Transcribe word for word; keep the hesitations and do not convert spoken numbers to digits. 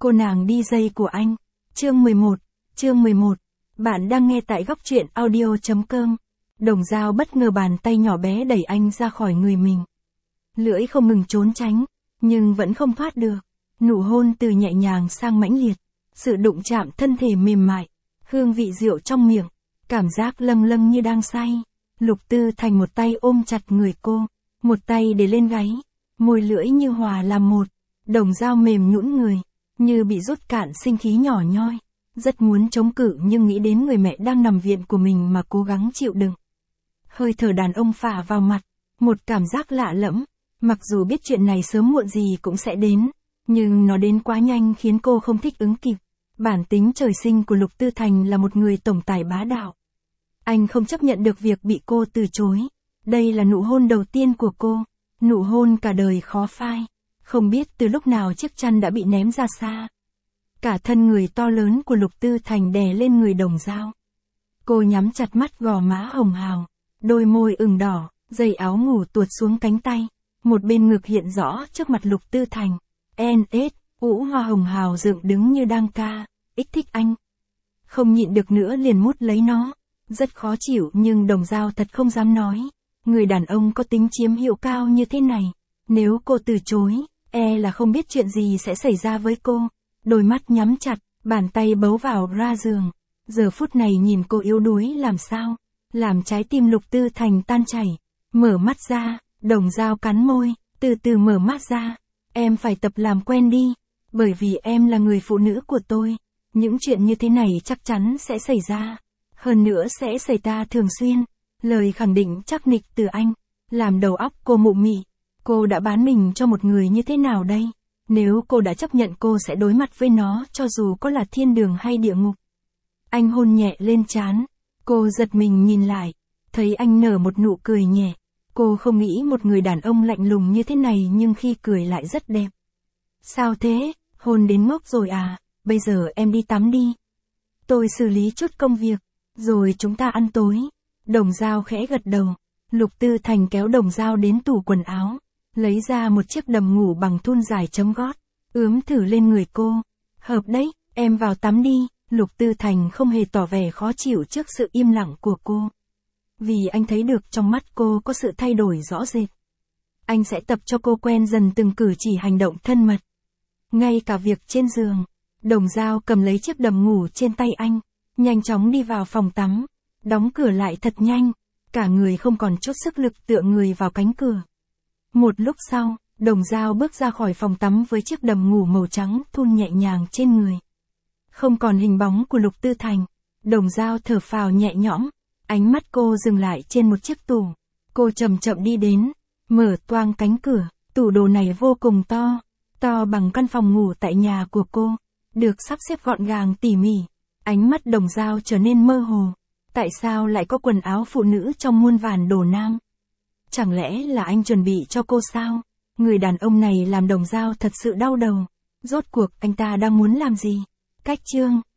Cô nàng đi dây của anh. Chương mười một. Chương mười một. Bạn đang nghe tại góc truyện audio.com. Đồng Dao bất ngờ bàn tay nhỏ bé đẩy anh ra khỏi người mình. Lưỡi không ngừng trốn tránh, nhưng vẫn không thoát được. Nụ hôn từ nhẹ nhàng sang mãnh liệt. Sự đụng chạm thân thể mềm mại. Hương vị rượu trong miệng. Cảm giác lâng lâng như đang say. Lục Tư Thành một tay ôm chặt người cô. Một tay để lên gáy. Môi lưỡi như hòa làm một. Đồng Dao mềm nhũn người. Như bị rút cạn sinh khí nhỏ nhoi. Rất muốn chống cự nhưng nghĩ đến người mẹ đang nằm viện của mình mà cố gắng chịu đựng. Hơi thở đàn ông phả vào mặt. Một cảm giác lạ lẫm. Mặc dù biết chuyện này sớm muộn gì cũng sẽ đến. Nhưng nó đến quá nhanh khiến cô không thích ứng kịp. Bản tính trời sinh của Lục Tư Thành là một người tổng tài bá đạo. Anh không chấp nhận được việc bị cô từ chối. Đây là nụ hôn đầu tiên của cô. Nụ hôn cả đời khó phai. Không biết từ lúc nào chiếc chăn đã bị ném ra xa. Cả thân người to lớn của Lục Tư Thành đè lên người Đồng Dao. Cô nhắm chặt mắt, gò má hồng hào. Đôi môi ửng đỏ, dây áo ngủ tuột xuống cánh tay. Một bên ngực hiện rõ trước mặt Lục Tư Thành. En ết, ũ hoa hồng hào dựng đứng như đang ca. Ích thích anh. Không nhịn được nữa liền mút lấy nó. Rất khó chịu nhưng Đồng Dao thật không dám nói. Người đàn ông có tính chiếm hữu cao như thế này. Nếu cô từ chối, e là không biết chuyện gì sẽ xảy ra với cô. Đôi mắt nhắm chặt, bàn tay bấu vào ra giường. Giờ phút này nhìn cô yếu đuối làm sao. Làm trái tim Lục Tư Thành tan chảy. Mở mắt ra, Đồng Dao cắn môi, từ từ mở mắt ra. Em phải tập làm quen đi. Bởi vì em là người phụ nữ của tôi. Những chuyện như thế này chắc chắn sẽ xảy ra. Hơn nữa sẽ xảy ra thường xuyên. Lời khẳng định chắc nịch từ anh. Làm đầu óc cô mụ mị. Cô đã bán mình cho một người như thế nào đây? Nếu cô đã chấp nhận cô sẽ đối mặt với nó cho dù có là thiên đường hay địa ngục. Anh hôn nhẹ lên trán. Cô giật mình nhìn lại. Thấy anh nở một nụ cười nhẹ. Cô không nghĩ một người đàn ông lạnh lùng như thế này nhưng khi cười lại rất đẹp. Sao thế? Hôn đến ngốc rồi à? Bây giờ em đi tắm đi. Tôi xử lý chút công việc. Rồi chúng ta ăn tối. Đồng Dao khẽ gật đầu. Lục Tư Thành kéo Đồng Dao đến tủ quần áo. Lấy ra một chiếc đầm ngủ bằng thun dài chấm gót. Ướm thử lên người cô. Hợp đấy, em vào tắm đi. Lục Tư Thành không hề tỏ vẻ khó chịu trước sự im lặng của cô. Vì anh thấy được trong mắt cô có sự thay đổi rõ rệt. Anh sẽ tập cho cô quen dần từng cử chỉ hành động thân mật. Ngay cả việc trên giường. Đồng Dao cầm lấy chiếc đầm ngủ trên tay anh. Nhanh chóng đi vào phòng tắm. Đóng cửa lại thật nhanh. Cả người không còn chút sức lực tựa người vào cánh cửa. Một lúc sau, Đồng Dao bước ra khỏi phòng tắm với chiếc đầm ngủ màu trắng thun nhẹ nhàng trên người. Không còn hình bóng của Lục Tư Thành. Đồng Dao thở phào nhẹ nhõm. Ánh mắt cô dừng lại trên một chiếc tủ. Cô chậm chậm đi đến. Mở toang cánh cửa. Tủ đồ này vô cùng to. To bằng căn phòng ngủ tại nhà của cô. Được sắp xếp gọn gàng tỉ mỉ. Ánh mắt Đồng Dao trở nên mơ hồ. Tại sao lại có quần áo phụ nữ trong muôn vàn đồ nam? Chẳng lẽ là anh chuẩn bị cho cô sao? Người đàn ông này làm Đồng Dao thật sự đau đầu. Rốt cuộc anh ta đang muốn làm gì? Cách chương.